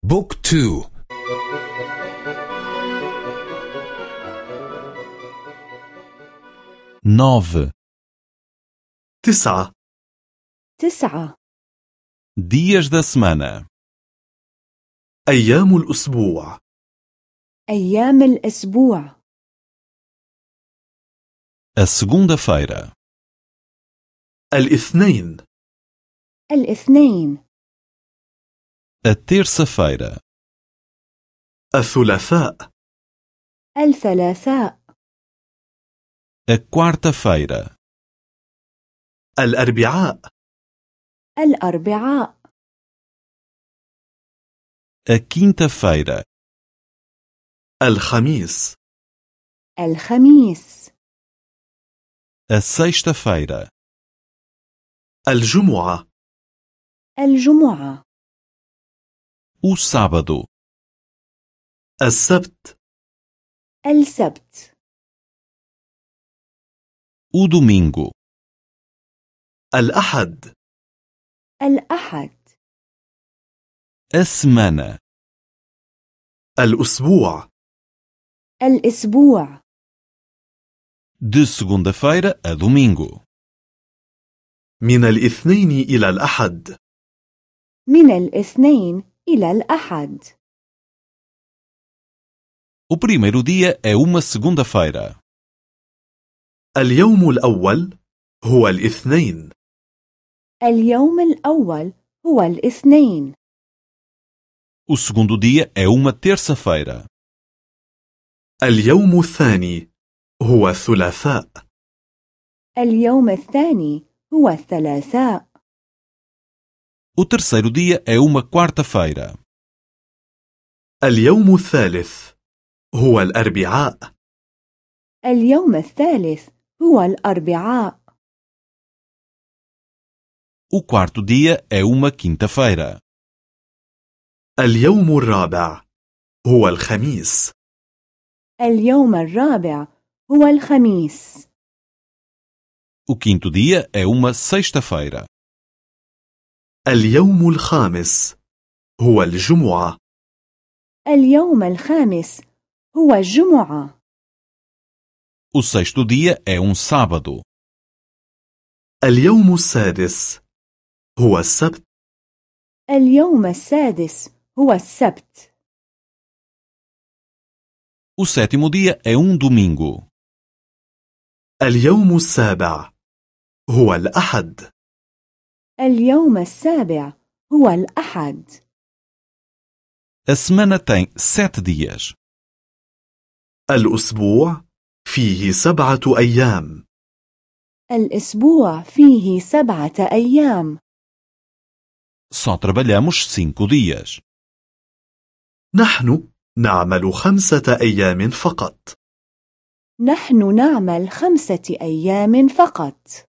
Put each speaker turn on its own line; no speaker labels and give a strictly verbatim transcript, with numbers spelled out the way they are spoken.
بوك تو.
nove.
تسعة.
تسعة.
Dias da semana.
أيام الأسبوع.
أيام الأسبوع.
A segunda-feira.
الاثنين.
الاثنين.
A terça-feira.
الثلاثاء.
الثلاثاء.
A quarta-feira.
الأربعاء.
الأربعاء.
A quinta-feira.
الخميس.
الخميس.
A sexta-feira.
الجمعة.
الجمعة.
O sábado.
السبت.
السبت.
O domingo.
الأحد.
الأحد.
A semana.
الأسبوع.
الأسبوع.
De segunda-feira a domingo.
من الاثنين إلى الأحد.
من الاثنين إلى الأحد.
O primeiro dia é uma segunda-feira.
اليوم الأول هو الاثنين.
اليوم الأول هو الاثنين.
O segundo dia é uma terça-feira.
اليوم الثاني هو الثلاثاء.
اليوم الثاني هو الثلاثاء.
O terceiro dia é uma quarta-feira.
اليوم الثالث هو الأربعاء.
اليوم الثالث هو الأربعاء.
O quarto dia é uma quinta-feira.
اليوم الرابع هو الخميس.
اليوم الرابع هو الخميس.
O quinto dia é uma sexta-feira.
اليوم الخامس هو الجمعة.
اليوم الخامس هو الجمعة.
O sexto dia é um sábado.
اليوم السادس هو السبت.
اليوم السادس هو السبت.
O sétimo dia é um domingo.
اليوم السابع هو الأحد.
اليوم السابع هو الأحد.
A semana tem sete dias.
الأسبوع فيه سبعة أيام.
الأسبوع فيه سبعة أيام.
Só trabalhamos cinco dias.
نحن نعمل خمسة أيام فقط.
نحن نعمل خمسة أيام فقط.